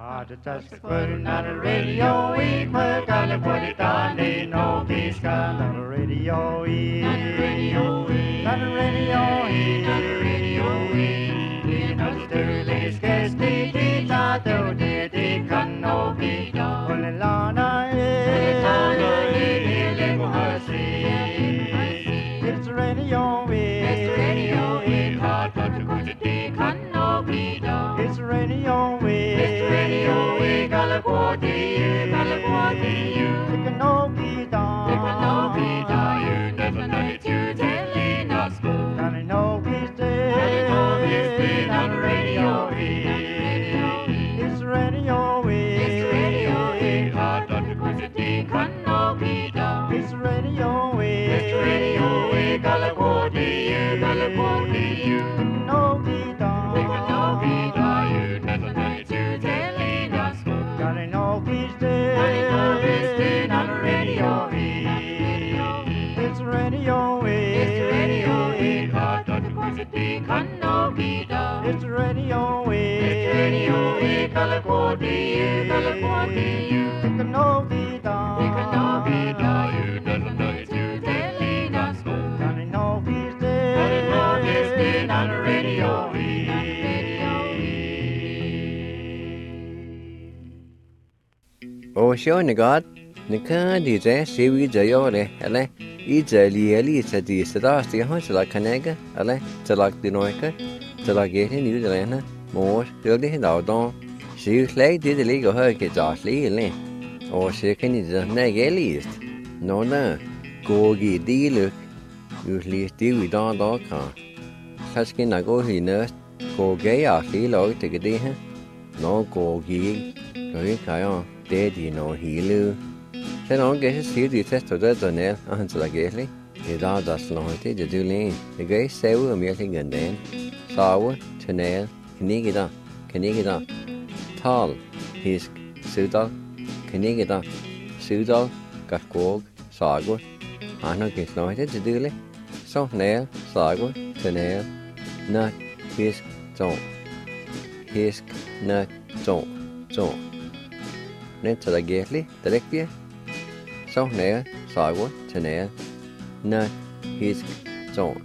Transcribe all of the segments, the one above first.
Just putting on the radio, we put on the put it on, ain't no peace on the radio, on the radio, on the radio, on the radio, in Australia's case, they thought they can no be done. Only Lana is, it's radio, it's radio, hard but the good they can no be done. It's radio, it's radio, we California, you can no be done. You can no be done. You never know it, you telling us go. And I know he's dead. On the radio, it's radio, it's radio, hard but the good they can no be done. It's radio, California, you can no be done. You can no be done. You never know it, you telling us go. And I know he's dead. On the radio, it's radio, it's radio, hard but the good they can no be done. It's radio, California, you can no be done. You can no be done. You never know it, you telling us go. And I know he's dead. And I know he's dead on the radio. Ocean God, Nika DJ, Siwi Jayore, Ale, Ijali, Sadi, Sadasti, Hansela Canega, Ale, Telak Dinoika, Telagate, New Zealand, more, Hildy Hindardon. She was like did the legal hurricane Joshly, or she can is a neg at least. No, go get the look, usually still we don't dog car. Such can I go here nurse, go gay Ashley log to get there. No go gig, go kayon, daddy no healu. Then on get his see the test of the Donnell, until I get it. His all dust long to do lean. The gay say we'll meet again then. Sour, Chanel, Canigida. Tal, Hisk, Sudal, Canigida, Sudal, Gafgog, Sagwa, Anna gets noted to do it. So nail, Sagwa, Chanel, Nut, Hisk, Zone. Hisk, Nut, Zone. Then to the gately, directly. So nail, Sagwa, Chanel, Nut, Hisk, Zone.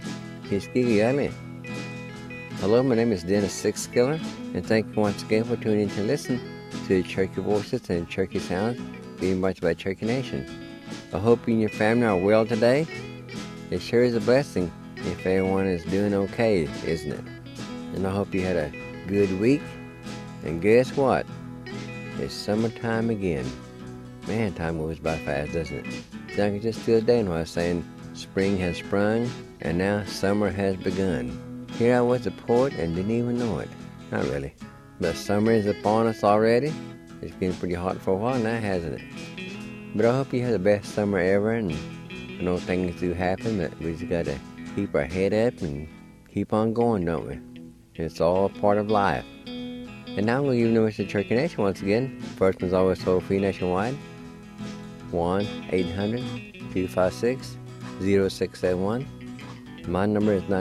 Hisk, Hello, my name is Dennis Sixskiller, and thank you once again for tuning in to listen to the Cherokee Voices and Cherokee Sounds being brought by Cherokee Nation. I hope you and your family are well today. It sure is a blessing if everyone is doing okay, isn't it? And I hope you had a good week. And guess what? It's summertime again. Man, time goes by fast, doesn't it? I can just the other day when I was saying spring has sprung and now summer has begun. Here I was at port and didn't even know it. Not really. But summer is upon us already. It's been pretty hot for a while now, hasn't it? But I hope you had the best summer ever, and I know things do happen, but we just got to keep our head up and keep on going, don't we? It's all part of life. And now we'll give you Mr. Cherokee Nation once again. First one's always toll-free nationwide. 1-800-256-0671. My number is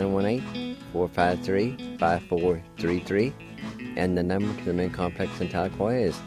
918-453-5433, and the number to the main complex in Tahlequah is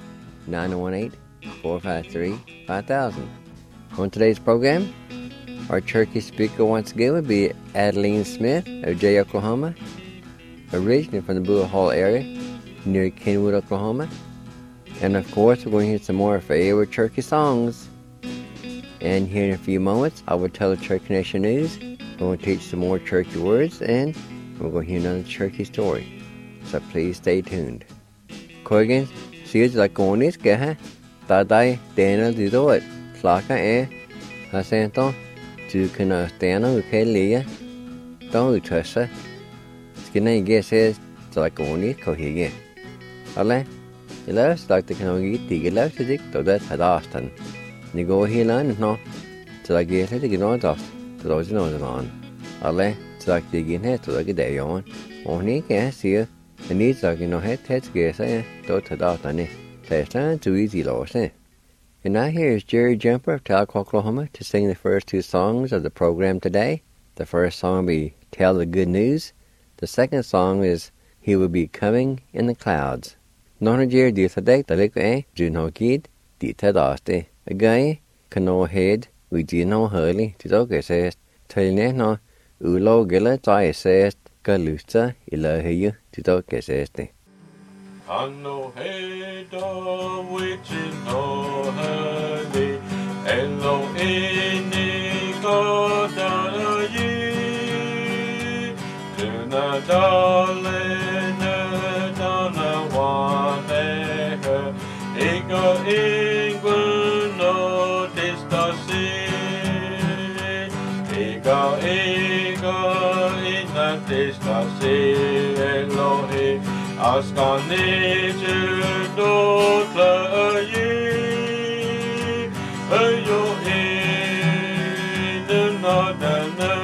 918-453-5000. On today's program, our Cherokee speaker once again would be Adeline Smith of Jay, Oklahoma, originally from the Bull Hall area near Kenwood, Oklahoma. And of course, we're going to hear some more favorite Cherokee songs. And here in a few moments, I will tell the Cherokee Nation news. We're going to teach some more Cherokee words, and we're going to hear another Cherokee story. So please stay tuned. Corrigan, see like on this guy, Tadai, Daniel, do it. Flaka, Hasanto, to can stand on the Leah, don't trust her. Skin, I guess, is like on this, go here. Ale, you love like the can eat the love to dig to that at Austin. You go here, and no, till I get it to get on dust. To those who know it on. Ale, it's like digging head to like a day on. Only can't see it. And needs like you know head guess, don't to doubt on it. It's not too easy, lost, And now here is Jerry Jumper of Tahlequah, Oklahoma to sing the first two songs of the program today. The first song will be Tell the Good News. The second song is He Will Be Coming in the Clouds. Nona jeer di thadek talik jun hokid di tadaste. Agay kano head we di no hurly to dog assessed. Telne no ulo gilla tie assessed galusta illa heyu to dog assessed. Kano head which is no hurly elo inni goda ye tuna dalena dana waneha ego inguno distasi ego ina distasi elohi Askane do tlaye ayo in nadana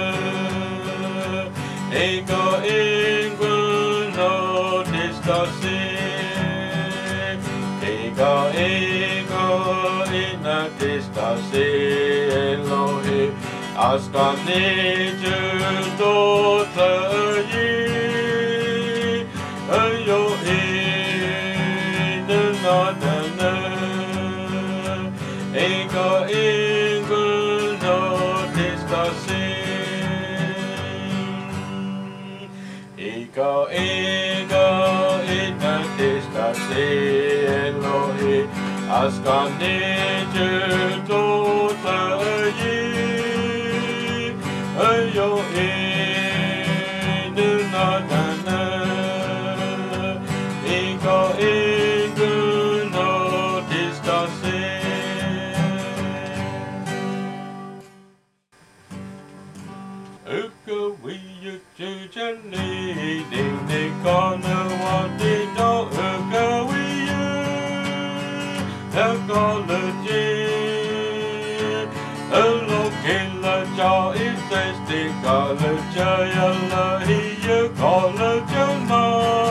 ego inguno distasi ego ina distasi elohi askane do tlaye ayo in nadana ego inguno distasi ego ina distasi elohi askane do tlaye ayo in nadana ego inguno distasi uka wiyu chujani ding ding kona wadi do uka wiyu ecology elokila ja isesti college yalla hiya college na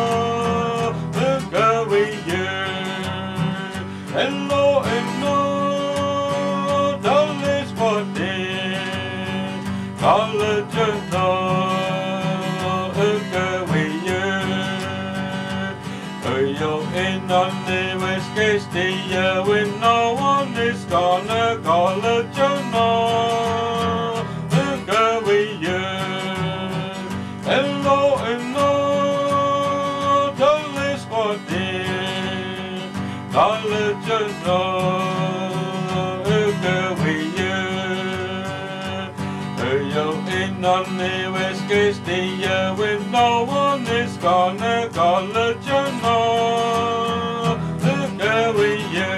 uka wiyu hello dalis wadi college na uka wiyu ayo in on the west case when no one is gonna college na uka wiyu hello dalis wadi college na uka wiyu ayo in on the west case when no one is gonna college na uka wiyu.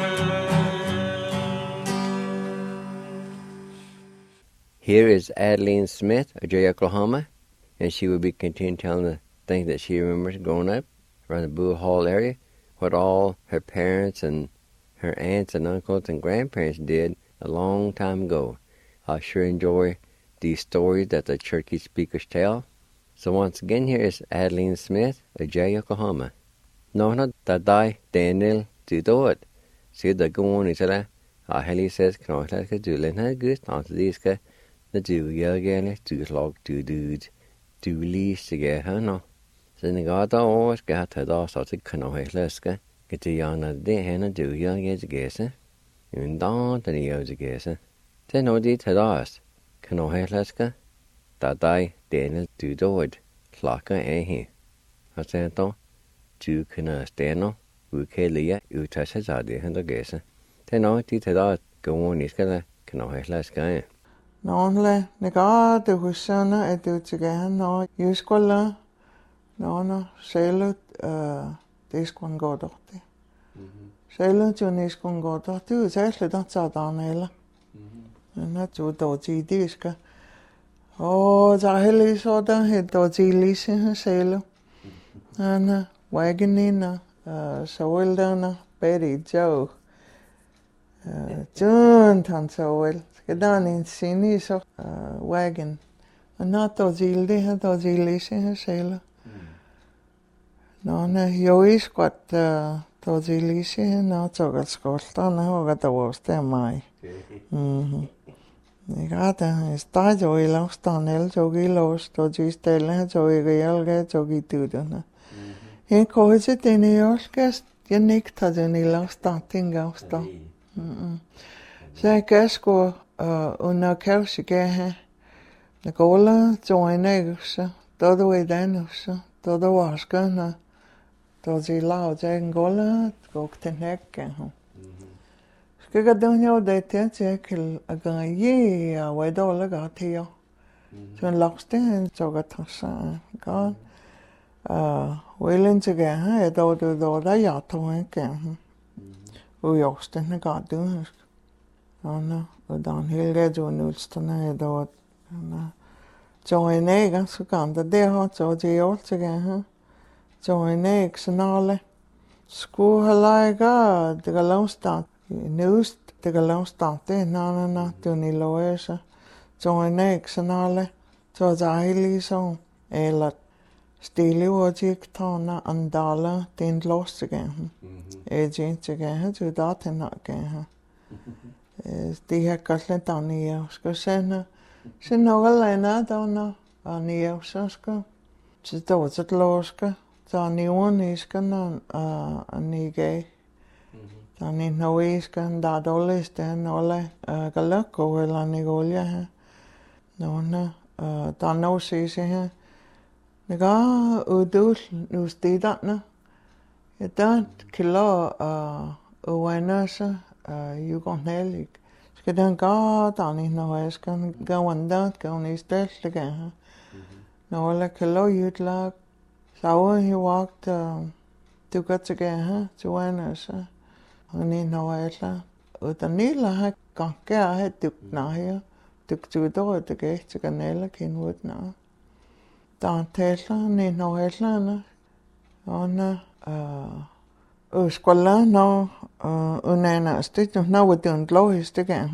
Here is Adeline Smith of Jay, Oklahoma, and she will be continuing telling the things that she remembers growing up around the Bull Hall area, what all her parents and her aunts and uncles and grandparents did a long time ago. I sure enjoy these stories that the Cherokee speakers tell. So once again, here is Adeline Smith of Jay, Oklahoma. Nona dadai Daniel Dudot. See the go on isla. Heli says, can I like a doolin had good answer these guys. The do again, do log, do dude, do least to get her no. So the god always got her off so to can I let's get the young of the hen and do young as a guess. Even down to the years a guess. Then no did her us. Can I let's get that die Daniel do do it. Clock a he. I said, don't do can stand no. We can't leave you touch his idea and the guess. Then no did her us go on is gonna can I let's get. Nonle nega de husana edutige no yuskola no selut diskon godotti. Selut juniskon godotti sesle tatsa danela. Na tu doji diska. Oh zaheli soda he doji lisi selu. Ana wagenina sawildana peri joe. Jun tan sawil. Gedaan in sini so wagon. Na dozildi ha dozilisi ha sela. No na jois quat dozilisi na togal skolta na hoga tavoste mai. Negata sta joi laustan el jogi los dozistelle joi gayalge jogi tudana. En kohde tini jolkest ja niktaduni lasta tingausta. Se kesko una keusikehe. Na kola joinegussa, todo edanussa, todo waskana. Tosi lausen kola kokten hekken. Skega dunyo de tietekil agayi ja wedola gatio. Sen laksten jogatassa gaan. Willen te gaan, ja do ja toen gaan. Hoe josten ne gaat doen. Dan heel redo nulstene ja do. Joinega så kan det ha så det är te gaan. Joineg snale. Skuhalaga de galonstat. Nust de galonstat na tuni loesa. Joineg snale. Så dejlig så eller stille ojik tona andala den lossigen. Ejintigen du daten nagen. Det her kalendania ska sena. Sen några dona ania ska. Så då så loska. Så nioniska anige. Tani noiska da doliste nolle galako eller nigolja. Nona da no sisi her. Nega udul nustidatna. Ja dat kilo uwanasa yugonhelik. Skal den ga dani no eskan gawandat gaunistelliga. Nolle kilo yutlag. So he walked to go to get to Wanasa. Ni no ella. Utanila ha kanka ha tukna hier. Tuk to do to get to ganela kin wood na. Dan tella ni no ella na. Ona skola no unena stit no witun lois to get.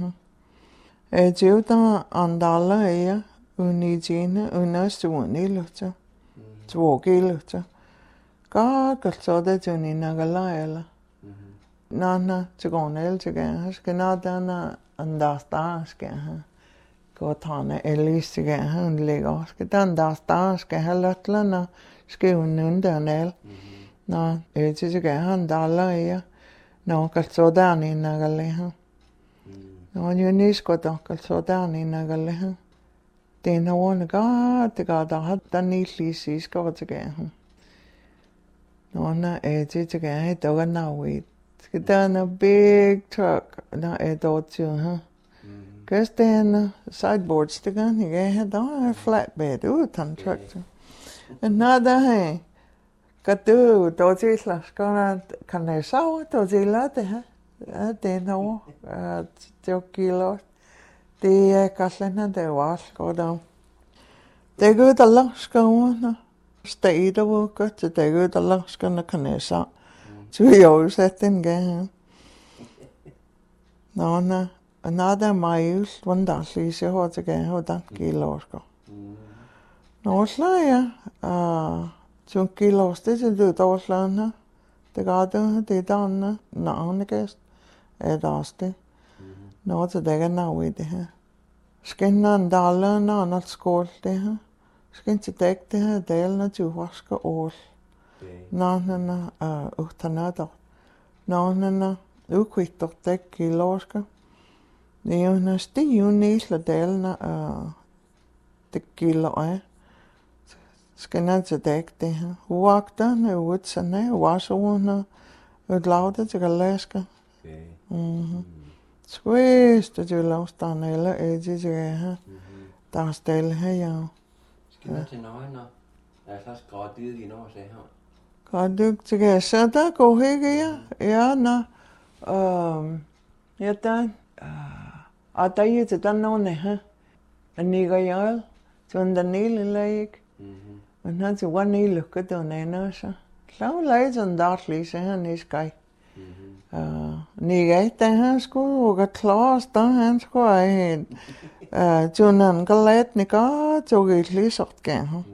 Juta andala ja unigine unastuuni lutsa. 2 kilometer. Kalsode tuni nagalaela. Nana tsugonel tsugen skenadana andastaske. Kotane elisige handliga. Skedandastaske halatlana skevnundanel. Na etsige handala ja. No kalsodani nagaleha. No juniskota kalsodani nagaleha. Den har ordnet godt, det går der der nidlig sidst går til gæren. Nå det til gæren, det var noget. Skal der en big truck, der dort til her. Gæst den sideboards det kan ikke, der er flatbed uden truck. Men der her. Kan du dort til slags kan jeg så dort til det her. Ja, det over 2 kilo. Det er kallen det var skoda. Det går der langskående. Stedet var godt, det går der langskående kan jeg så. Så jeg har sett den gang. Nå, der majus, hvordan lige har til gang, og den kilo skal. Nå, så ja, 2 kilo, det er det dårslande. Det går det, det er den, navnegæst, er det også det. Nå, så det er noget i det her. Skinnan dalen annat skål det her. Skin til dæk det her dalen af vasker ål. Navnene utanader. Navnene ukvittet dæk i låsker. Det er jo en stiv nisle dalen af det gilder af. Skinnan til dæk det her. Uagterne udsende, uasående, udlavdet til galaske. Squeeze det lavstand eller det her. Der er stille her ja. Skal jeg til noget når der er slags grådyr i Norge her? Grådyr til at så der går ikke ja. Ja nå. Ja der. Og der er det der nogen her. En nigerial. Så den lille leg. Men han så var ni lukket den ene så. Så leg sådan der lige så han er skæg. Nigga, han skulle klare der han skulle tunnen galet nika tog lige sort gerne.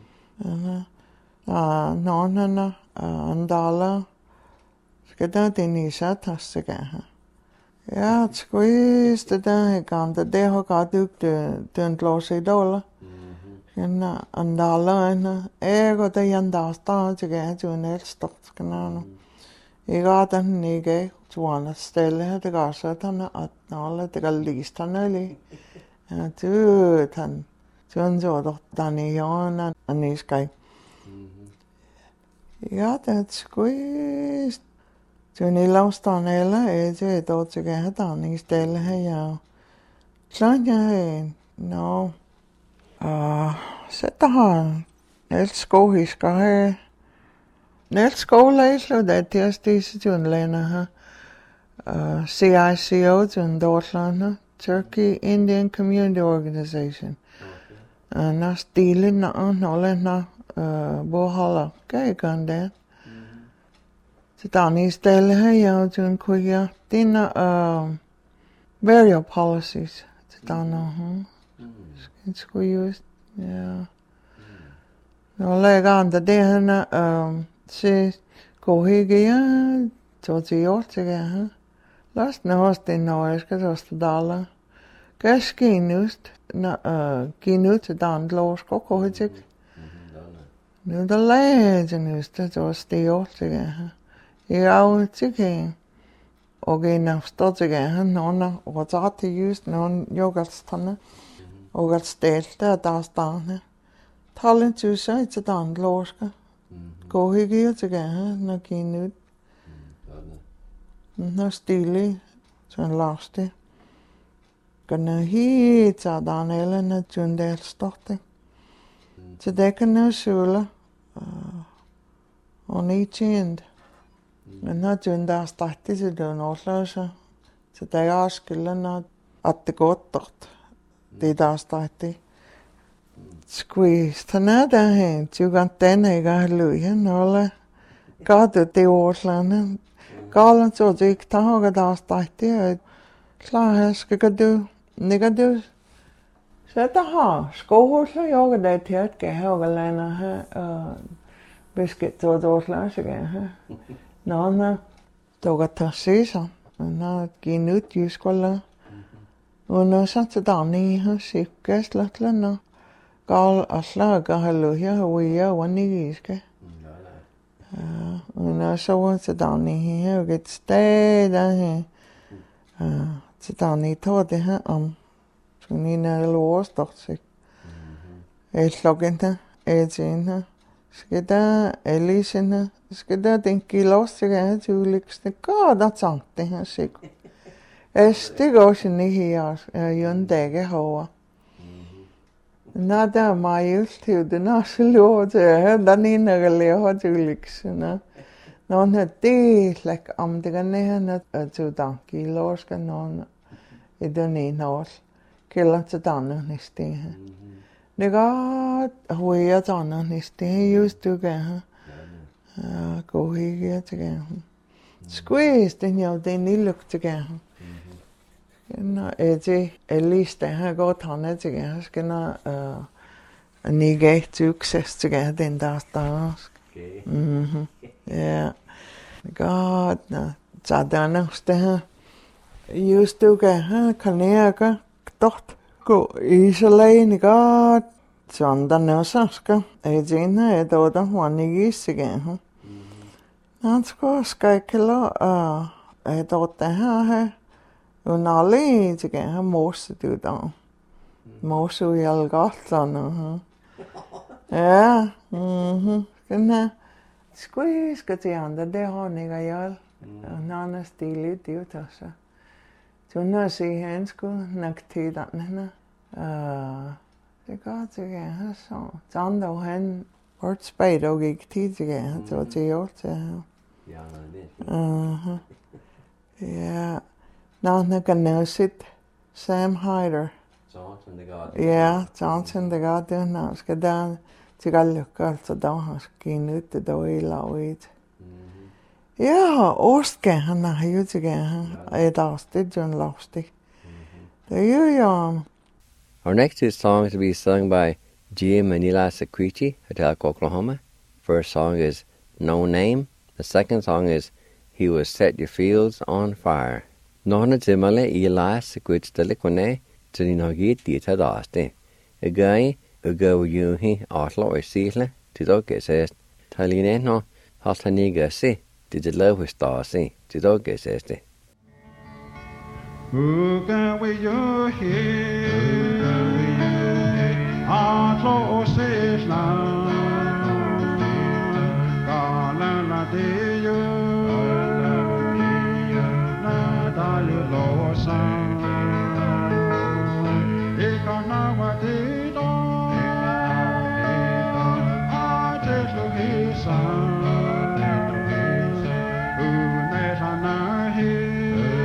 Nånen andala skal der den i satas gerne. Ja, squeeze det der gamle det har godt dybt den glose dollar. Kena andalana ego de yandasta jige junel stokt kanano. Igadan nige juana stelle de gasatan at nala de gallistaneli. Tu tan jun jo dani yana aniskai. Igadan squeeze Junilaustonella eje dotjige dani stelle ja. Klanja no. Sittahan elskohiskahe elskoleislu tiesti junlena CICO jun Dortland Turkey Indian Community Organization. Na stilin na nolena bohala kaikan den. Sitani stelle ja jun kuya tina burial policies. Sitana It's used, yeah. No leganda dehna se kohigia totiotige. Last na hosti noeska tosta dalla. Keskinust na kinut dan losko kohitsik. Nu da legenust tostiotige. Jau tike. Ogena stotige nonna wazati just non yogalstana. Og at stelte at der stane. Tallen tusen ikke dan lorska. Gå ikke til gære, når gik ud. Når stille, så en laste. Kan hit at dan eller når jundel stotte. Så det kan nu sule. Og ni tjent. Men når jundel stotte, så det er nåløse. Så det er skylden at det går dort. Det der startede. Squeeze. Tanna der hen. Tjugan den ikke har løg. Nåle. Gade det årslande. Galen så det ikke tager der startede. Klar her skal du. Nikker du. Så der har. Skohusler jeg det til at gøre og lande her. Besked til det årslande så gør her. Nå. Du kan tage sig så. Nå. Giv nyt jyskoler. Una satte dani ha sikkas latlana. Gal aslaga haluja hawiya wanigiske. Una satte dani ha get stay da ha. Dani tode ha Sunina låstoksik. Eslogenta ejina. Skeda elisina. Skeda den kilosiga julikste kada sante ha sik. Det går sådan ikke her, jøndække herovre. Nå, der er meget justivt, det er så lort til at høre, den ene der laver til liksom. Nå, det er slik om det kan nære, at du danke i lorska, nogen i den ene år. Kælder til denne næste her. Det går, hvor jeg denne næste her, just du kan have. Gå ikke til gæren. Squeeze, den jo, den er lugt til gæren. Nå, det er liste her godt han til gæren. Skal nå, nige succes til gæren, den der størst. Ja. Godt, nå. Så der næste her. Just du kan have, kan jeg godt gå i så længe godt. Sådan der næste skal. Det er der, hvor nige til gæren. Han skal ikke lade, der her. Og alle til gæren har morset ud af. Morset ud i alle gotland. Ja, den her. Skal til andre, det har han ikke gjort. Og han er stilet ud af sig. Så når se han skulle nok til den her. Det går til gæren så. Så andre han var spejt og gik til gæren. Så det gjort til ham. Ja. Nå, kan nå sit Sam Hyder. Ja, Johnson the God, nå, skal der til at lukke, altså der har skin ud, det der i lavet. Ja, Oscar, han har jo til gæren, et afsted, John Lofstig. Det er jo. Our next two songs will be sung by Gia Manila Sequiti at Oklahoma. First song is No Name. The second song is He Will Set Your Fields on Fire. Nohna timale Eli Sequit Delicone, Tininogi Dita Daste. A guy, Ugawyuhi Oslo Sile, Tidoges, Talineno, Haltanigasi, did the love with Stasi, Tidoges. Who can we you hear? Oslo Sisla, Galana de you, Nadalu Losa, Ikanawa de Don, Ajeslu Hisa, Unetana He.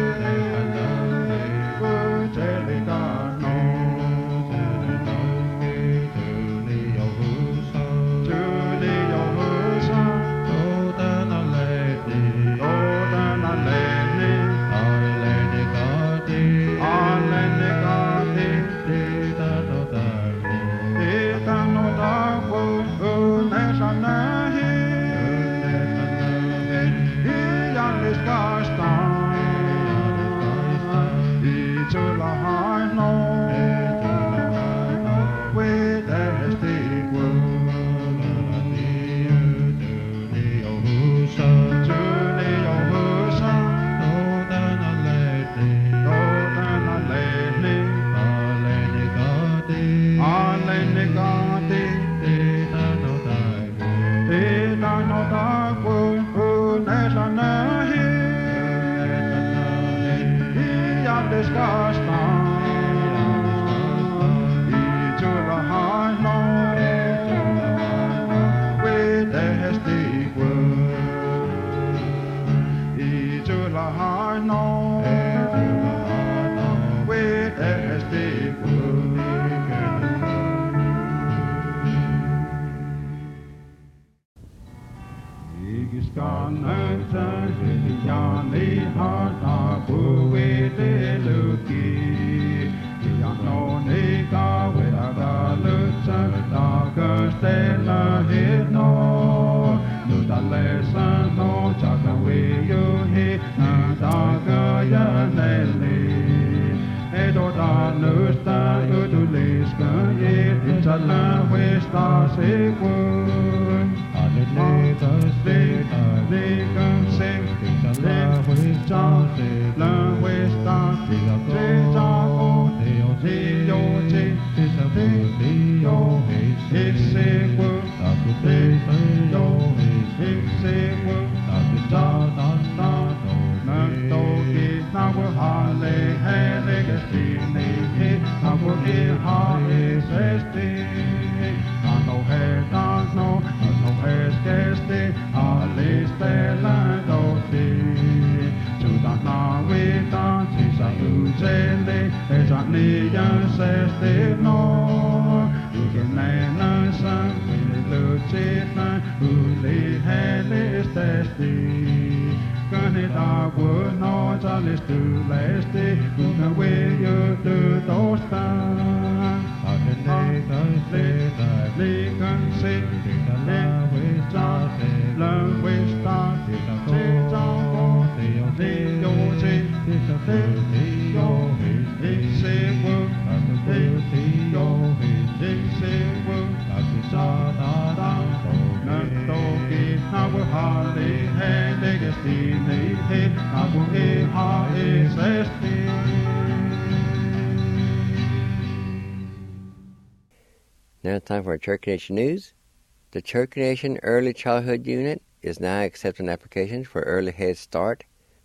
Now time for Cherokee Nation News. The Cherokee Nation Early Childhood Unit is now accepting applications for Early Head Start,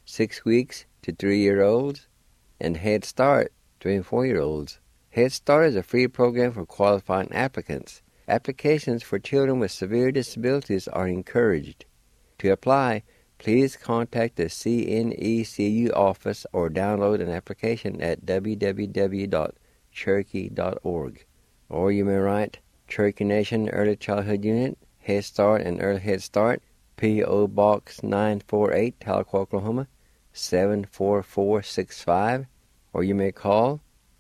6 weeks to 3-year-olds, and Head Start, 3 and 4-year-olds. Head Start is a free program for qualifying applicants. Applications for children with severe disabilities are encouraged. To apply, please contact the CNECU office or download an application at www.cherokee.org. Or you may write Cherokee Nation Early Childhood Unit, Head Start and Early Head Start, P.O. Box 948, Tahlequah, Oklahoma, 74465. Or you may call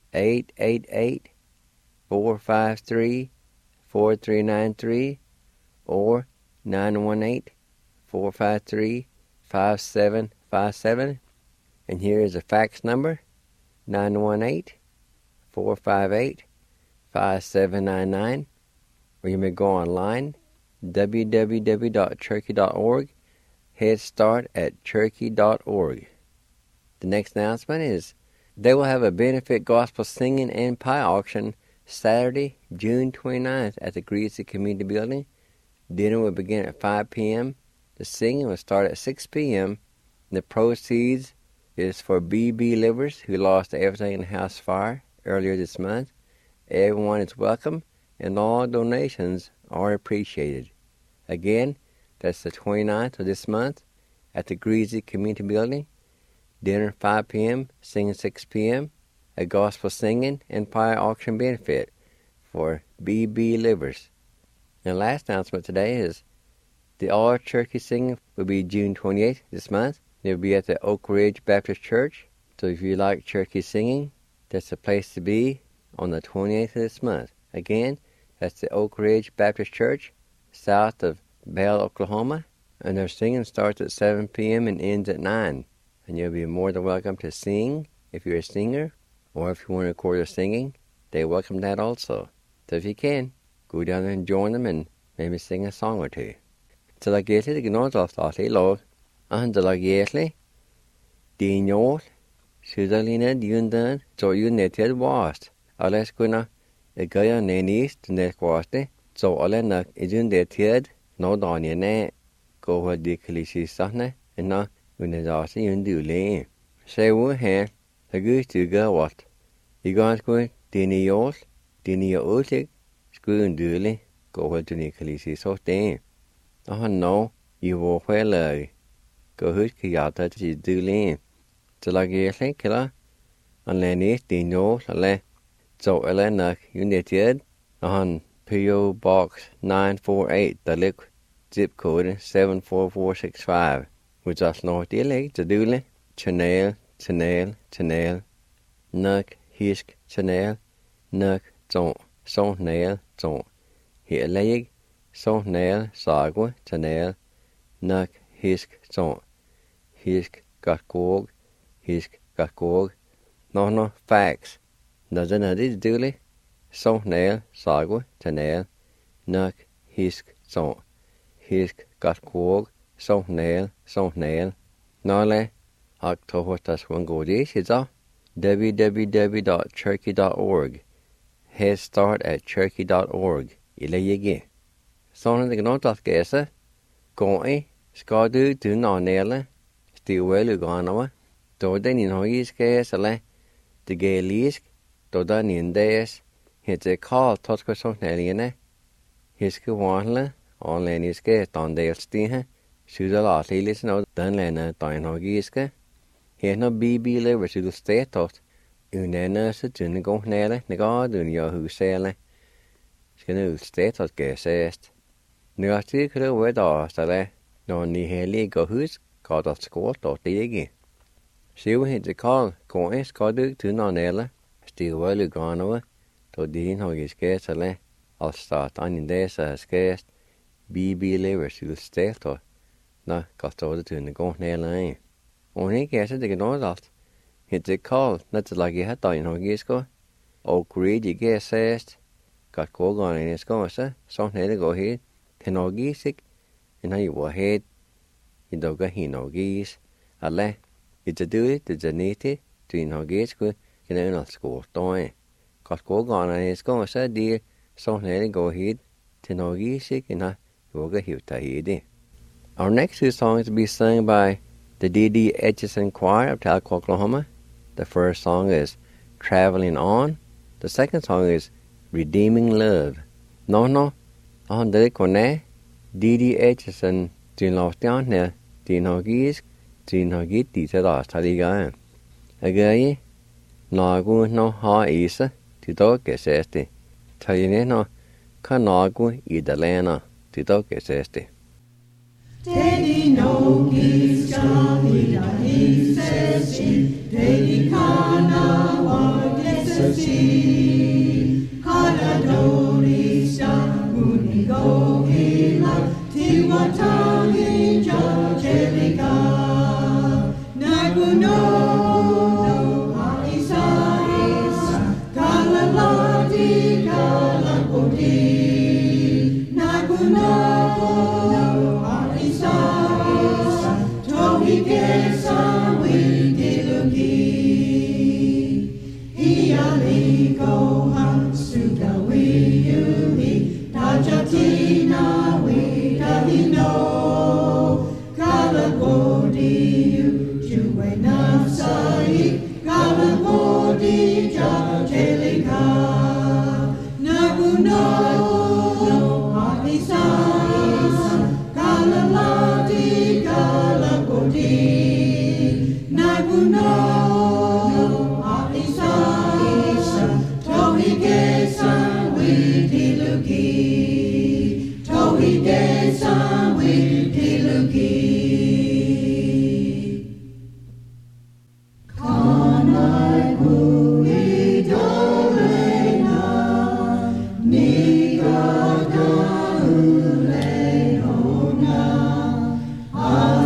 888-453-4393 or 918-453-5757. And here is a fax number, 918-458-5757. 5799, or you may go online, www.cherokee.org, headstart@cherokee.org. The next announcement is they will have a benefit gospel singing and pie auction Saturday, June 29th at the Greasy Community Building. Dinner will begin at 5 p.m. The singing will start at 6 p.m. The proceeds is for BB Livers who lost everything in the house fire earlier this month. Everyone is welcome and all donations are appreciated. Again, that's the 29th of this month at the Greasy Community Building. Dinner 5 p.m., singing 6 p.m., a gospel singing and pie auction benefit for BB Livers. And the last announcement today is the All Cherokee Singing will be June 28th this month. It will be at the Oak Ridge Baptist Church. So if you like Cherokee singing, that's the place to be on the 28th of this month. Again, that's the Oak Ridge Baptist Church, south of Bell, Oklahoma. And their singing starts at 7 p.m. and ends at 9. And you'll be more than welcome to sing if you're a singer, or if you want to record your singing, they welcome that also. So if you can, go down there and join them and maybe sing a song or two. So like you said, you know, Lord, and the like you Daniel, Suzalina, Dundan, so you netted wast. Alles gonna a guy on the east to net waste, so all in a isn't that head, no down your net, go what the Kalisi Sahne, and not when the Darcy you do lay. Say, what here, a good to go what? You guys go, Dinny yours, Dinny your otik, school and dooley, go what to Nicolisi so day. Oh no, you were well, go hoot kiyata to dooley. So like you think, killer, and then it's Dino, so Elenak, you netted on P.O. Box 948, the liquid zip code 74465, which is North Delay, to dooley, Chanel, Nuck, Hisk, Chanel, Nuck, Son Nail, Here leg, Son Nail, Sagwa, Chanel, Nuck, Hisk, Hisk, got Gog, no, facts. Doesn't it dooley? Son Nail, Sagwa, Chanel, Nuck, Hisk, got Gog, Son Nail, Nole, October das one go this is www.cherokee.org. Headstart@cherokee.org. Ilayigi. Son the gnot gesa. Goi, Skadu do no nele. Still well uganawa. Doden in hois gesale. The gay lisk. Dodan in des. Hit a call Tosco son aliene. Hiske wanle. On leniske dondale stihe. Sudala listen out Dunlena Dinogiske. Here no BB Livers to the state of Unena to go nele, Negard, Unia who sail. Skinu state of guessest. No article with us, no ni heli go who's got of school or digi. She will hit the call, going Scottu to no nele, still well gone over, to Dean Hoggies guessale. I'll start on in this as guest BB Livers to the state of. Na, got all the tune go nail. Only guess it the nose off. Hit the call, not like you had done no gisco. Oh, greed, you guess says. Got go on in his go, sir. So nearly go ahead. Can no gisic. And how you were head. You don't get he no geese. A le. It's a do it, it's a nitty. To no gisco. Can not school, don't. Got go on in his go, sir, dear. So nearly go ahead. To no gisic, and I will get here to head. Our next two songs will be sung by the D.D. Etchison Choir of Talcott, Oklahoma. The first song is Traveling On. The second song is Redeeming Love. No, on the corner, D.D. Etchison, Jin Lost Down here, Jin Hoggies, Jin Hoggit, these are lost, Taliga. Again, Nagu no ha isa, to dog gesesti. Talineno, Kanagu, Idalena, to dog gesesti. Teddy no geese, Johnny, he says she, Teddy kana wa gesesi, Kadadori shanguni go hila, Tiwatani jojelika, Naguno, Aisa, Kalalati,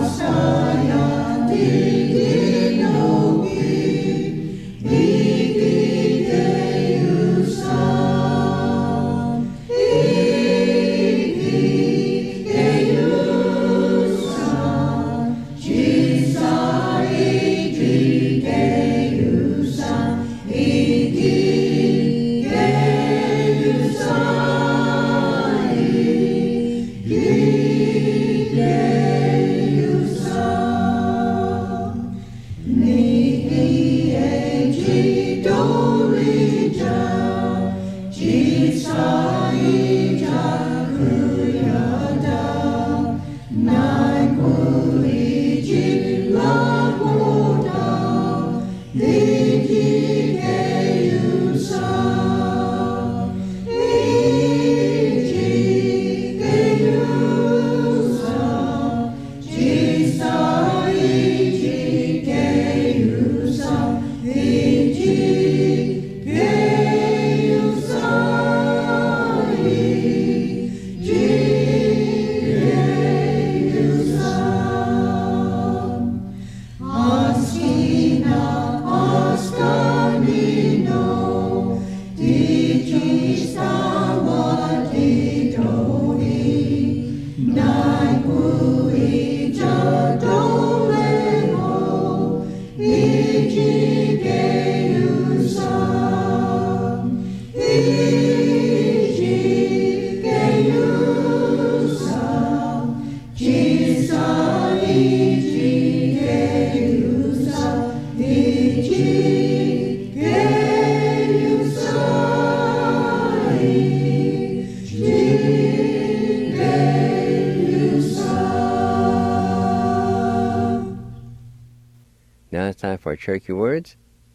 Now it's time for Cherokee words.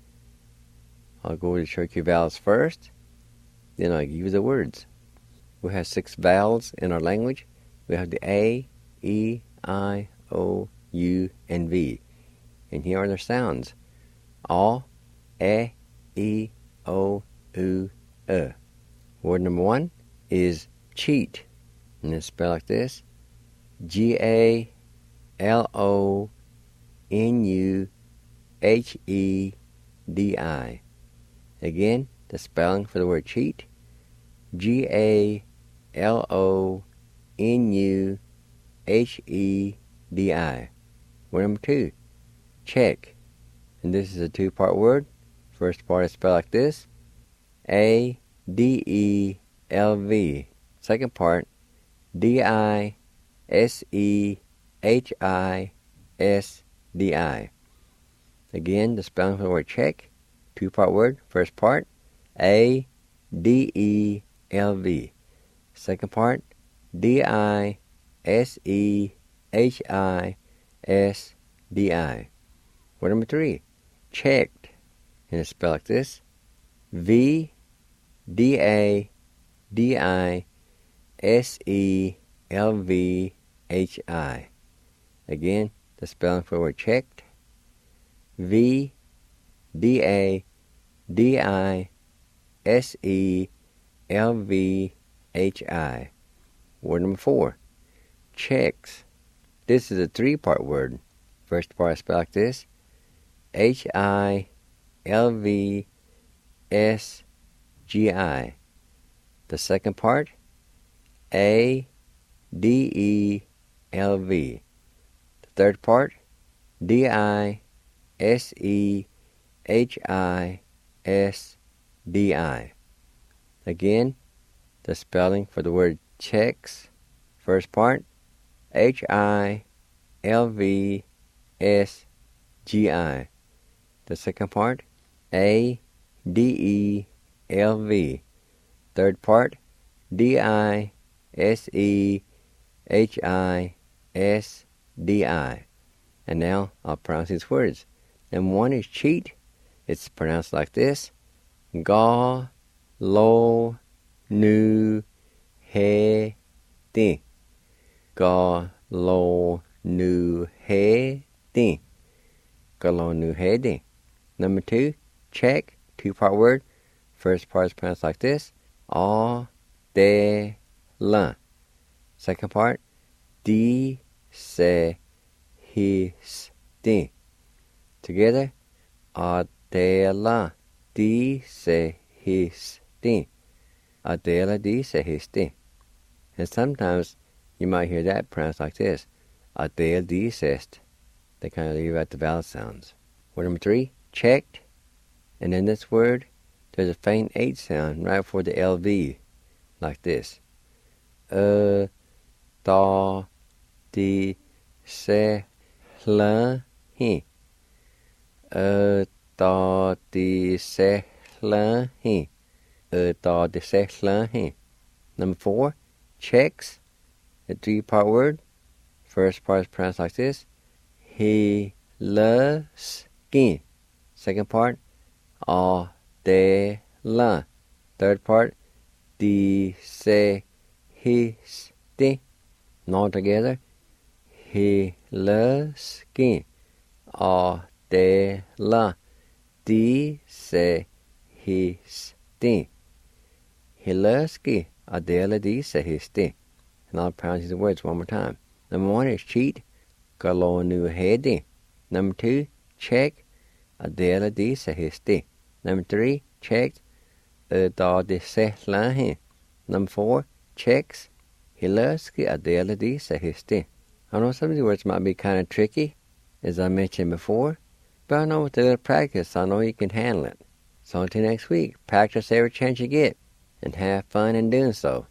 I'll go with the Cherokee vowels first, then I'll give you the words. We have 6 vowels in our language. We have the A, E, I, O, U, and V. And here are their sounds. A, E, O, U, E. Word number 1 is cheat. And it's spelled like this. Galonouhede. Again, the spelling for the word cheat. Galonouhede. Word number 2, check. And this is a 2-part word. First part is spelled like this. Adelv. Second part, Disehidi. Again, the spelling for the word check. 2-part word. First part, Adelv. Second part, Disehidi. Word number 3, checked. And it's spelled like this. VDADISELVHI. Again, the spelling for the word checked. VDADISELVHI. Word number 4, checks. This is a 3-part word. First part is spelled like this. HILVSGI. The second part, ADELV. The third part, DISEHISDI. Again, the spelling for the word checks. First part, HILVSGI. The second part, ADELV. Third part, DISEHISDI. And now I'll pronounce these words. And 1 is cheat. It's pronounced like this. Galonouhede. Galonouhede. Galonouhede. Number 2, check. 2-part word. First part is pronounced like this. Adela. Second part, Disehidi. his din. Together, Adela dice his din. Adela dice his din. And sometimes you might hear that pronounced like this. Adela dicest. They kind of leave out the vowel sounds. Word number 3, checked. And in this word, there's a faint H sound right before the LV, like this. Da, di, se, la, hi. Da, di, se, la, hi. Da, di, se, la, hi. Number 4, checks. A 3-part word. First part is pronounced like this. He loves skin. Second part, de la. Third part, dice his de. And all together, he loves skin. De la. Dice his de. He loves skin. Adela dice his de. And I'll pronounce these words one more time. Number 1 is cheat. Galonu hedi. Number 2, check. Adela dice his de. Number 3, checked. Da dice lahi. Number 4, checks. Hilaski Adela dice his de. I know some of these words might be kind of tricky, as I mentioned before, but I know with a little practice, I know you can handle it. So until next week, practice every chance you get, and have fun in doing so.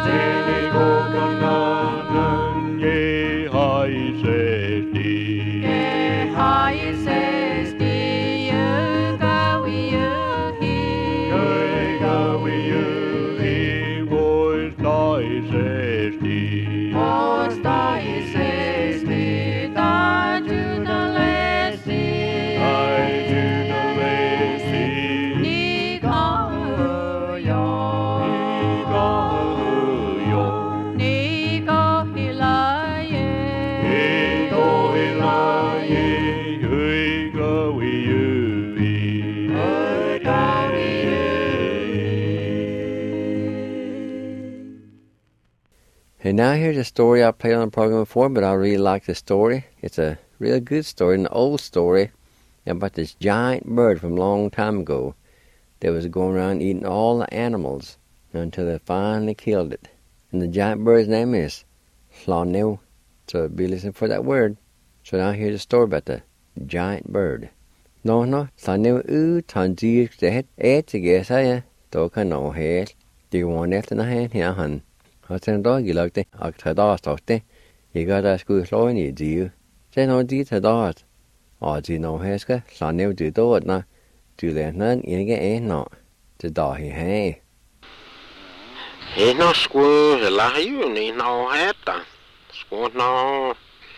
Ye hai se ti now here's a story I played on the program before, but I really like the story. It's a real good story, an old story about this giant bird from a long time ago that was going around eating all the animals until they finally killed it. And the giant bird's name is Llanw. So be listening for that word. So now here's a story about the giant bird. No, Llanw tandir dehet etigesa toka no het. Do you want after the hand here, hun? I said, dog, you like the Octadas of the. You got a school law in you, do you? Say no, deed to that. Oh, do you know, Heska? Llanw do it now. Do they none in get not to die hey? He no school la you ni no heta. School no.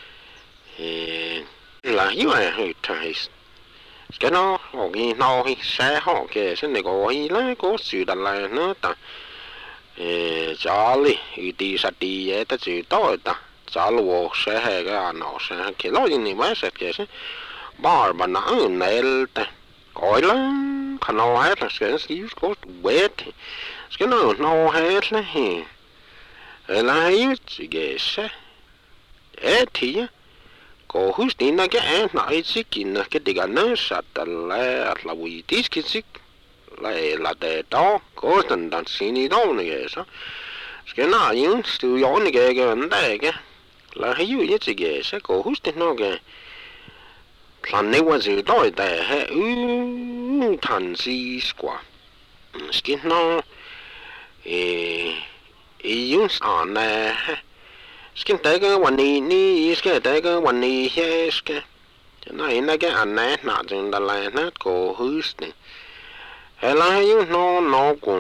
La you a who ties. Skeno or he no he say hawk is in the go he like go to the line no ta. Charlie, you dis at the at the daughter. Charlie walk say hey no say kilo in the west at guess. Bar but now nailed. Ôi lắm, khả năng hết là sẽ có wet, cái nó hết là gì, là hết chỉ cái sẽ, thì có hút đi nó cái này chỉ kinh là cái điều nó sát là vì tí cái gì là để đó có từng đàn xin đi đâu này sao, cái nào những sự giống này cái vấn đề cái là hay như chỉ cái sẽ có hút đi nó cái lần nàyว่าจะได้แต่ทันสิกว่าสกินน้อยุ่งสานเนี่ยสกินแต่ก็วันนี้นี่สกินแต่ก็วันนี้เฮ้สกินจะน่าเห็นได้แค่อันนี้น่าจะได้เลยนะก็ฮึสเนี่ยเฮ้ยแล้วยุ่งน้อกู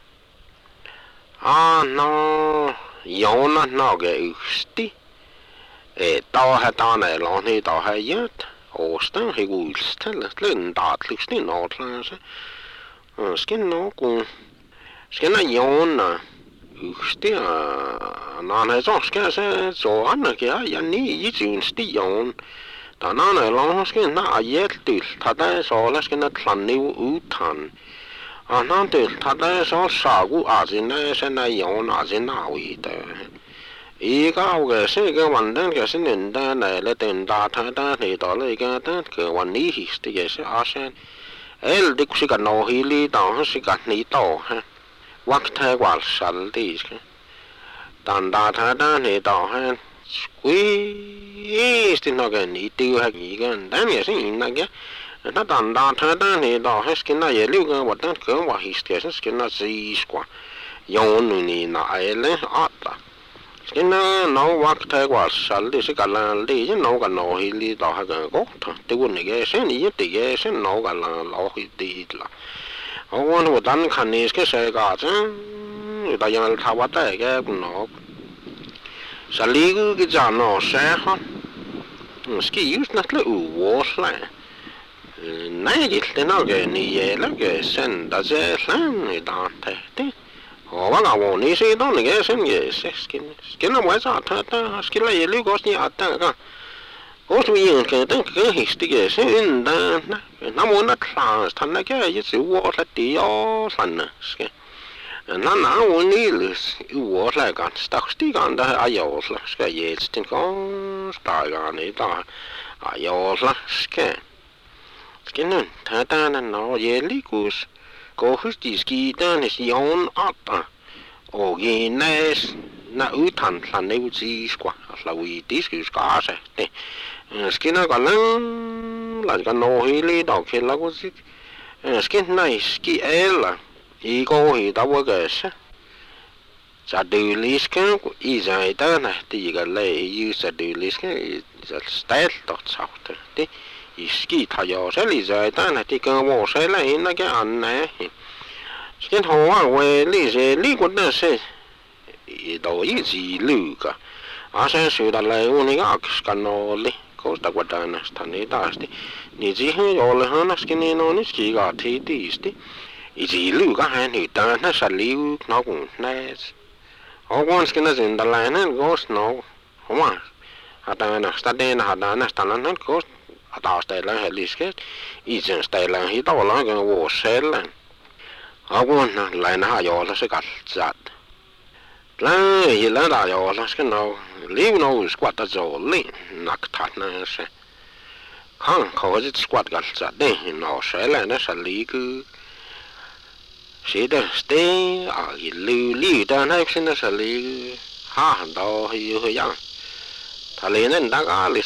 น้อยอนะน้อแกอึสติต่อให้ตอนไหนลองให้ต่อให้เยอะÅstan he gulstella löndatligt ni nåtlase. Skin någon skinna jonna usti nana så ska se så anna ja ni jitun stion. Tanana lång skinna jättul tada så la skinna tlanni utan. Annan till tada så sagu azina sena jonna azina wita. Iga cái sẽ cái vấn đề cái sẽ nên ta này là tiền ta ta thì đó là cái vấn đề thì cái sẽ asen, đi cũng sẽ cần nói hi đó sẽ cần ní đó ha, hoặc thay quả sẵn thì cái, đàn ta thì đó ha, quý thì nó cái ní tiêu hay gì cái, đấy là sẽ nhìn cái, nó đàn ta thì đó ha, cái này liệu cái vấn đề cái vấn đề cái nó gì quá, dùng ní này là ắt cái nó vắt thay quả sẵn thì sẽ cả là đi chứ nó cả nó thì đi đó hay cái gốc thôi tôi muốn cái sẽ ní thì cái sẽ nó cả là nó thì đi là ông quan của tan khăn này cái xe cả chứ người taยังtháo vắt cái nó xử lý cái giá nó sẽ hết cái use nó là uổng lại này thì nó cái này là cái sen đã dễ lắm người ta thế và cái vấn đề này đó là cái sen cái nó mới ra ta cái là cái lưu có gì à ta có suy nghĩ cái history cái sen đó nó muốn nó là thành cái sự vô là điều sản cái nó muốn đi là vô là cái stock cái đó ai vô là cái gì thì có cái này đó ai vô là cái nó ta nó dễ lý cứ có hút gì đó là siêu ắt cái này na utan lan này gì quá là vì tí cái cả sẽ cái nó còn là cái nồi lý đó cái là cái này cái là ý có thì đâu có cái sẽ điều lý cái ý giải đó này thì cái này sẽ điều lý cái style đó sao thế cái thay đổi sẽ lý giải đó này thì cái bộ sẽ là cái anh này cái hoa về lý của nó sẽ đồ gì lưu cả sẽ sửa lại cái cái nó lý có đặc biệt là thành này ta thì chỉ hơi rồi là hơn cái này nó chỉ có thế thì gì lưu cái hai thì ta nó sẽ lưu nó cũng này ông cái nó dừng lại nó nó không à ta nó ta đây nó ta nó có ta sẽ là hết lý cái ý kiến sẽ là hết đó là cái vô sẽ là ông lại nó hay là sẽ cắt chặt lá thì lá đã rồi là cái nào liu nào squat đã rồi lên nặc thật nó sẽ không khó gì squat gặp chặt đấy nó sẽ là nó sẽ lý cứ sẽ đó stay à cái liu đó nó sẽ nó sẽ lý ha đó hay hay yang thà lên nên đã có lịch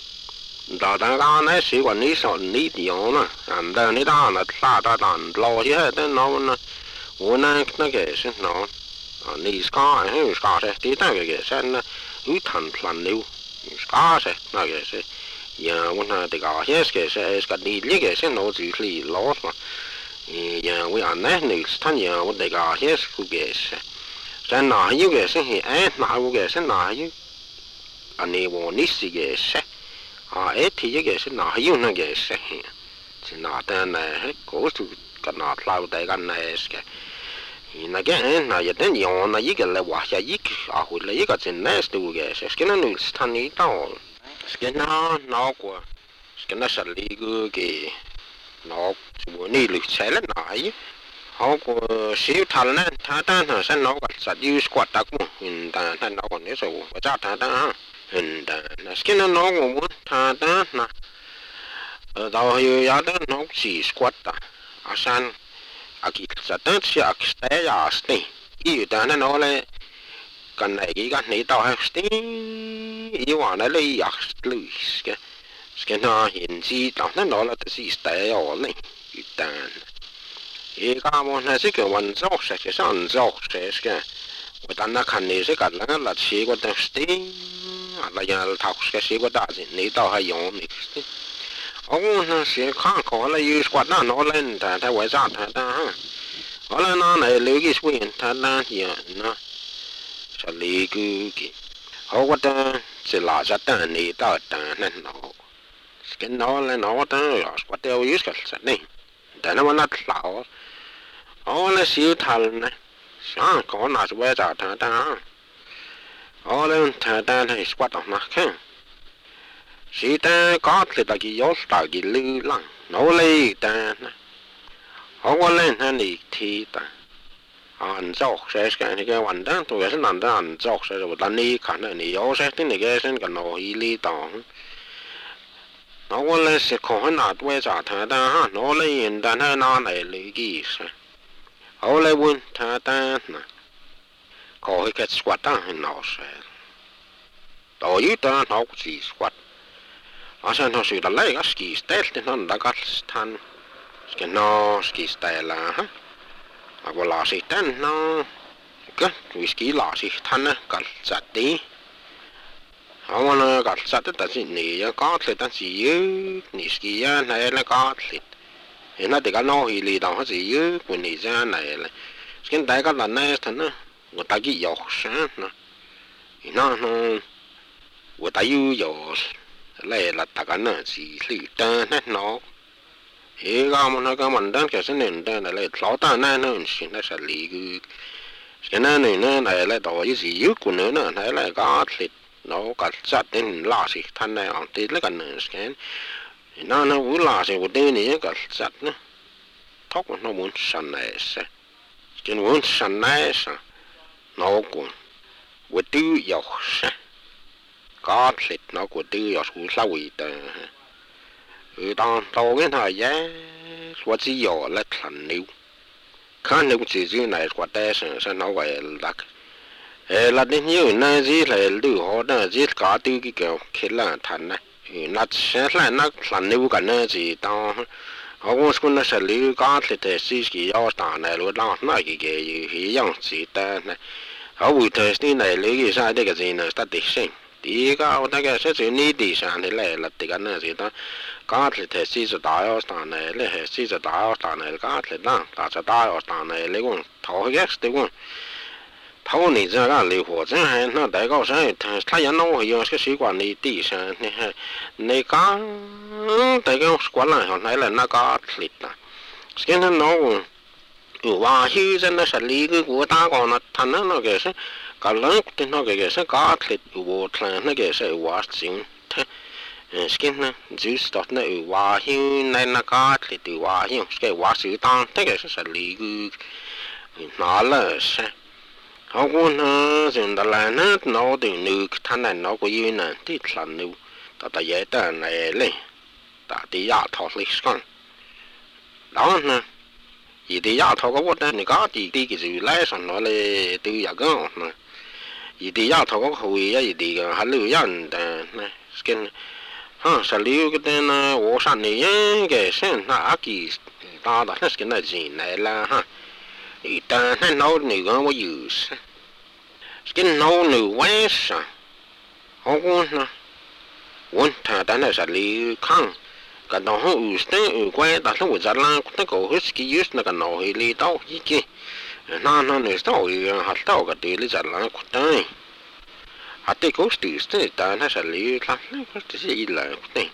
đó đã có nó sẽ còn ní sọn ní điều mà anh đó ní đó là ta ta đàn lo chứ hết nó nó cái sẽ nó ní ska hay ska sẽ tí ta cái sẽ nó ứ thành plan liu ska sẽ nó cái sẽ giờ muốn là thì có hết cái sẽ đi lý cái sẽ nó chỉ lý lo mà giờ với anh ấy nữ thanh giờ muốn thì có hết cái sẽ nói như cái sẽ hiện nói cái sẽ nói như anh ấy muốn ní gì cái sẽ ấy thì cái sẽ nói như nó cái sẽ chỉ nói tên này hết cố sự cái nói lao tại cái này cái là cái này giờ đến giờ là cái là quá giờ cái hồi là cái chuyện này tu cái nó nữ thanh ấy tao cái nó của cái nó xử lý cái nó muốn đi lịch sẽ là nói họ có siêu thằng này thằng ta nó sẽ nó có sẽ use quạt đặc mà hình ta nó còn nếu số và cha thằng ta hình ta là cái nó cũng muốn thằng ta là đầu giờ giờ đó nó chỉ quạt ta à san à cái sẽ tới sẽ à cái ya stay cái ta nó là cái này tao hay stay yêu anh ấy lấy ya lose cái nó hiện gì tao nó là cái stay ở này cái ta cái món này sẽ cái vận dụng sẽ cái sản dụng sẽ cái我当那看你是个人了，吃过的是的，那样他是吃过大的，你倒还用你的。我那是看过了，有说那拿来他为啥他的？后来那来留给所人他那样那，是留给，我的是拉着单你到单那拿，跟拿来拿单要说的有个是呢，但那么那老，我那小他呢。sáng có nào sẽ trả thằng ta ở lên thằng ta thì quát đọc nè khen sĩ ta có thì là cái yếu là cái lưu lăng nấu lấy ta ở qua lên thằng này thì ta ăn dọc sẽ cái hoàn đó tôi sẽ làm ta ăn dọc sẽ rồi ta đi khả năng này yếu sẽ thế này cái sẽ cái nồi đi tòng nó qua lên sẽ có nào sẽ trả thằng ta ha nấu lấy ta nó này lấy cái sẽ ở lại buồn thà ta nè có cái squat ta hình nào sẽ đối với ta nó cũng chỉ squat ở trên nó sẽ lấy cái ski style thì nó đã có thành cái nó ski style là ha à có là sĩ tên nó cái ski là sĩ thành á cái chặt đi họ nó cái chặt tất nhiên này có thể ta chỉ như ski này là có thể hiện nay thì cái nó thì lì đầu gì chứ quần này ra này là cái đại cái lần này thằng nó người ta cái dọc sáng nó người ta yêu dọc lại là tất cả nó chỉ lì ta nó thì cái mình đang cái sinh này là lão ta này nó xin nó sẽ lì cái này này là đầu cái gì yêu quần nữa này là có thịt nó cả chặt đến lá gì thằng này ăn thì là cái này nó vui là sẽ có tên này cái chặt nó thóc nó muốn săn này sẽ cái muốn săn này sẽ nó cũng có tự do sẽ có thịt nó có tự do xuống sau vậy đó đang tàu cái thời gian có chỉ có là thành nhiều khá nhiều chỉ này có thể sẽ nó gọi là đến nhiều nơi gì là lưu họ đó gì cả từ cái kiểu là thành này nó sẽ là nó thành nhiều cái nơi gì đó họ cũng nó sẽ lưu cả thì cái yếu tố này luôn đó nó cái dạng gì đó này họ vui thì này lưu cái sai cái gì nữa ta định sinh thì cái cái sẽ chỉ ní đi sang thì là cái này gì đó cả thì cái đại yếu tố này là cái đại yếu tố này cả thì đó đại yếu tố này lấy cũng thấu cái đấy cũng thấu này ra cái lưu火真係那大個上他人攞去用個習慣你地上你講大個慣啦，後來là那個力啦，現在攞話去真係實力個國家講啦，他那個是個人的那個是個力我睇那個是話錢，現在就是到那話去那個力話去個話是當那個是實力個哪了是。 họ cũng dừng đó là nó từ nữ thanh này nó có gì nè thì là nữ ta dễ ta này lên ta đi ra thọ lịch con đó nè thì đi ra thọ có vấn đề này có thì đi cái gì lấy xong nó lên từ giờ cái nè thì đi ra thọ có hồi á thì hà lưu dân nè skin xử lý cái tên vô sản này cái sen là cái ta đó là cái gì này là ha thì ta nấu này có bao nhiêu cái nấu nửa quét sao họ cũng muốn thà ta là xử lý khang cái đó họ quét ta không có ra là cũng có hết cái use là cái nấu thì đi đâu gì kia nó này sao hạt tao cái đi đi ra là cũng đấy hạt thì có sự ta là xử lý là có gì là cũng đấy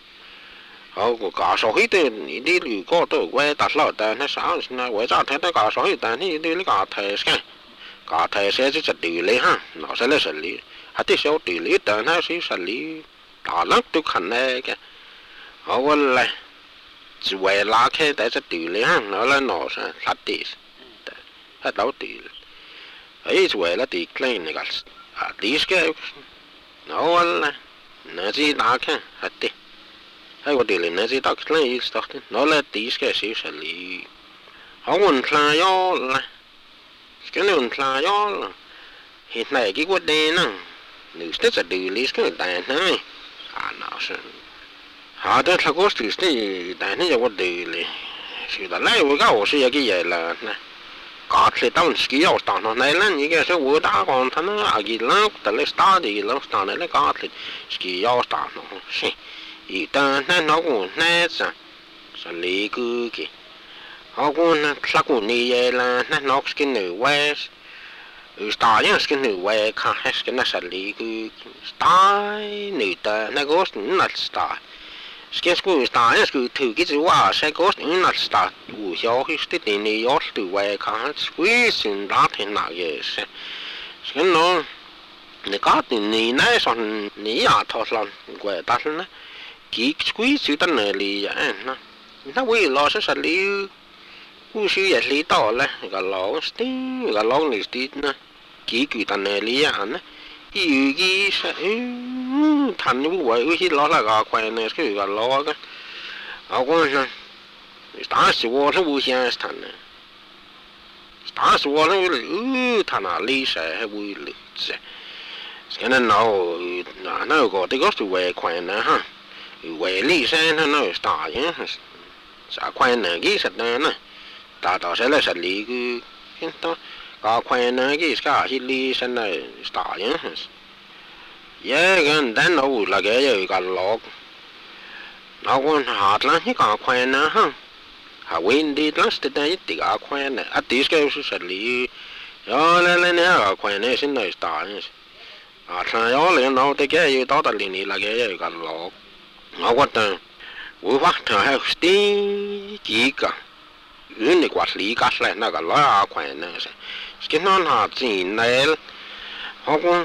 họ có cả số hết đi đi có tôi quét ta lo ta nó sao nó quét ra thế ta cả số hết ta đi đi cả thế cả thầy sẽ xử lý ha nó sẽ là xử lý hạt thì sẽ xử lý tới nó sẽ xử lý đó lắm tôi khẩn này cái họ vẫn là chỉ về lá cái để xử lý ha nó là nó sẽ sát đi hết đâu đi ấy chỉ về là đi clean này cái đi cái nó vẫn là nó chỉ đá cái hết đi hay có đi lên nó chỉ đá clean nó là đi cái sẽ xử lý họ vẫn là do là cái này là do hiện nay cái vấn đề nè nếu rất là xử lý cái này này nó sẽ họ đã là có xử lý này này vấn đề này sự là lấy cái hồ sơ cái gì là có thể tao cái yêu nó này là những cái số vô đa còn thằng nó cái là tại là start thì là start này có thể cái yêu nó sẽ ý ta nó cũng nè sao xử lý cái họ cũng là cũng như là nó cái nữ quay start những cái nữ quay khác cái nó xử lý cái start nữ ta nó có nó start cái start cái thứ cái gì quá sẽ có nó start u hiệu cái tiền này yếu từ quay khác cái sinh ra thì nào vậy cái nó có tiền này xong này thôi làm quay ta nó cái sự tân này là nó quay lo sẽ xử lý cú sư vậy lý tỏ là cái lỗ này tí nè kỹ tận này lý ảnh cái sẽ thành những cái cái lỗ là cái quay này cái lỗ cái họ có là ta số nó vui xem thành này ta số nó thành là lý sẽ vui lực cái này nó có cái sự về quay này ha về lý sẽ nó ta nhé sẽ quay này cái sự này nè ta đó sẽ là xử lý cái đó có khoan này cái lý sẽ là start nhé cái đến đâu là cái log nó còn hạt lắm cái khoan nữa ha hà quên đi lắm thì đây thì cái khoan này tí cái xử lý đó lên này khoan này sẽ là start nhé thằng đó là nó cái đó là liền là cái log nó có tên vô phát thằng hay tí chỉ cả này quản lý các loại nó cái loại khoản này cái nó là gì này họ cũng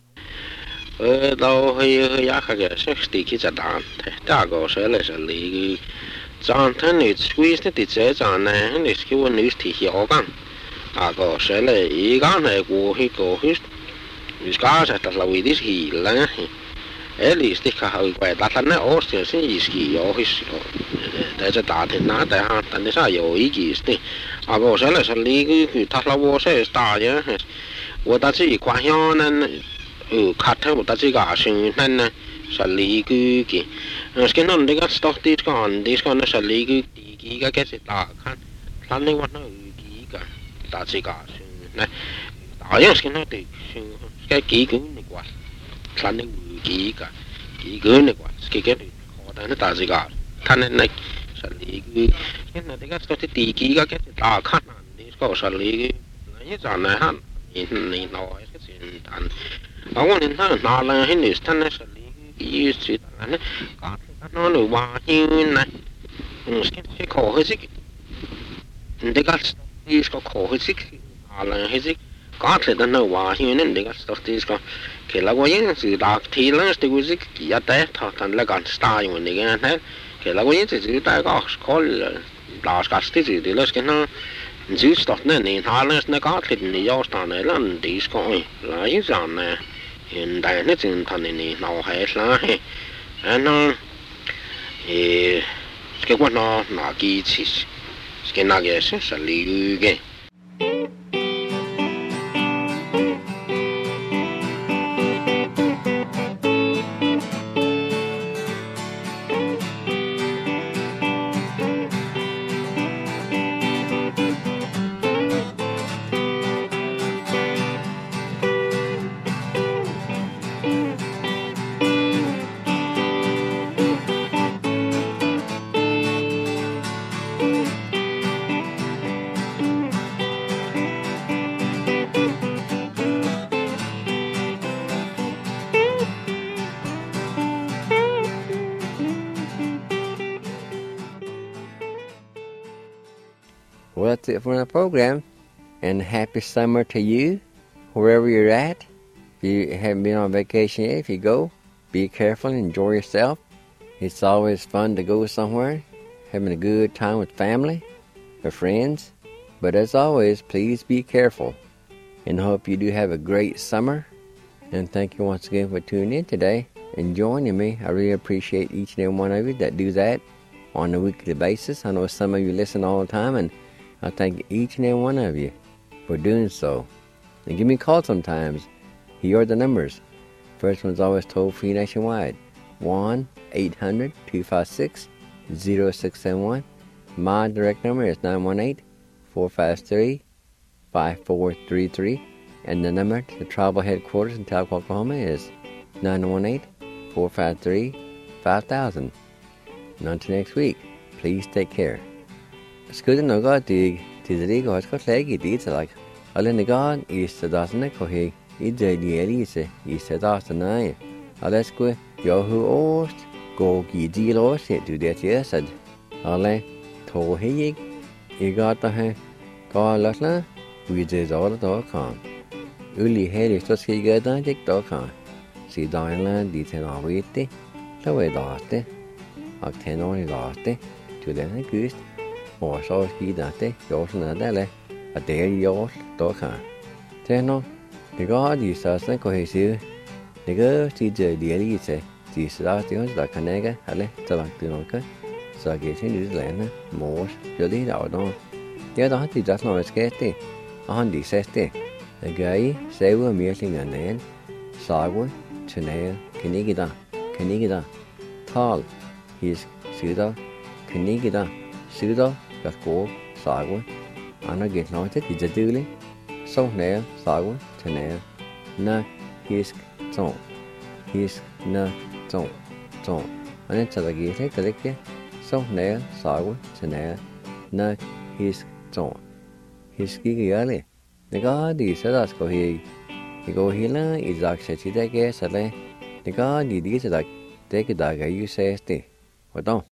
đâu hơi giá cái sẽ đi cái giai đoạn thế ta có sẽ là xử lý trong thế này squeeze thì sẽ trong này này cái vấn đề thì hiểuกันcó sẽ là ý cái này của cái cái sẽ là vì thì là least cái hơi quay ta thân này ở sẽ ý hiểu cái để cho ta thì nó tại ha tại sao có ý gì thế có sẽ là xử lý cái ta là vô sẽ start nhé我ta chỉ quan nhau nên khát theo ta chỉ cả sinh nên xử lý cái cái nó để cái stock this con nó xử lý cái sẽ ta khăn này quan nó cái ta chỉ cả sinh này ở những cái nó thì cái này quan khăn này cái này quan cái khó nó ta chỉ cả khăn này xử lý cái này cái stock thì cái ta khăn này có xử lý cái này này ha này nói cái chuyện thành ông nên nó là cái này thân này xử lý cái chuyện này nó nổi bật như này cái khó hơi xích để cái khó hơi xích là hơi xích có thể nó nổi bật như nên để cái cái là cái sự đặc thì là cái xích cái đấy thành là cái style của cái này cái là cái sự đại có khó là cái gì thì là cái nó Just dat nee, alles na gaat het niet juist aan de land die schoon. Laat je aan in daar net in van die nou hij slaan. En dan kijk wat nou iets. Skin nages saliuge. Well, that's it for the program. And happy summer to you, wherever you're at. If you haven't been on vacation yet, if you go, be careful and enjoy yourself. It's always fun to go somewhere, having a good time with family or friends. But as always, please be careful. And I hope you do have a great summer. And thank you once again for tuning in today and joining me. I really appreciate each and every one of you that do that on a weekly basis. I know some of you listen all the time, and I thank each and every one of you for doing so. And give me a call sometimes. Here are the numbers. First one's always toll-free nationwide. 1-800-256-0671. My direct number is 918-453-5433. And the number to the tribal headquarters in Talcott, Oklahoma is 918-453-5000. And until next week, please take care. Skudde noe dig til det går skal klage dit like. Alle negan is the doesn't ko he I the elise is the doesn't I. Alle sku yo who ost go gi deal se do det yes. Alle to he I got the go latla we did all.com. Uli hele så skal jeg da tik.com. Si dagen dit til å vite. Så er det og tenor I det til den gust. Og så skider det jorden der at det jord kan. Tenor det går de så sådan går det det går det lige til de så der kan ikke alle så langt det nok. Så jeg til det lande mors jo det der då. Det der de der noget skal det. Og han de sagde det. Det gør I sæver mærkninger sagde tønære kan ikke der tal his syder kan ikke der syder got go sagwe ana get no te dijaduli so ne sagwe tene na his na ton ana tadagi te kaleke so ne sagwe tene na his gi yale nega di sadas ko hi go hila izak se te ke sale nega di sadak te ke daga you se este wadon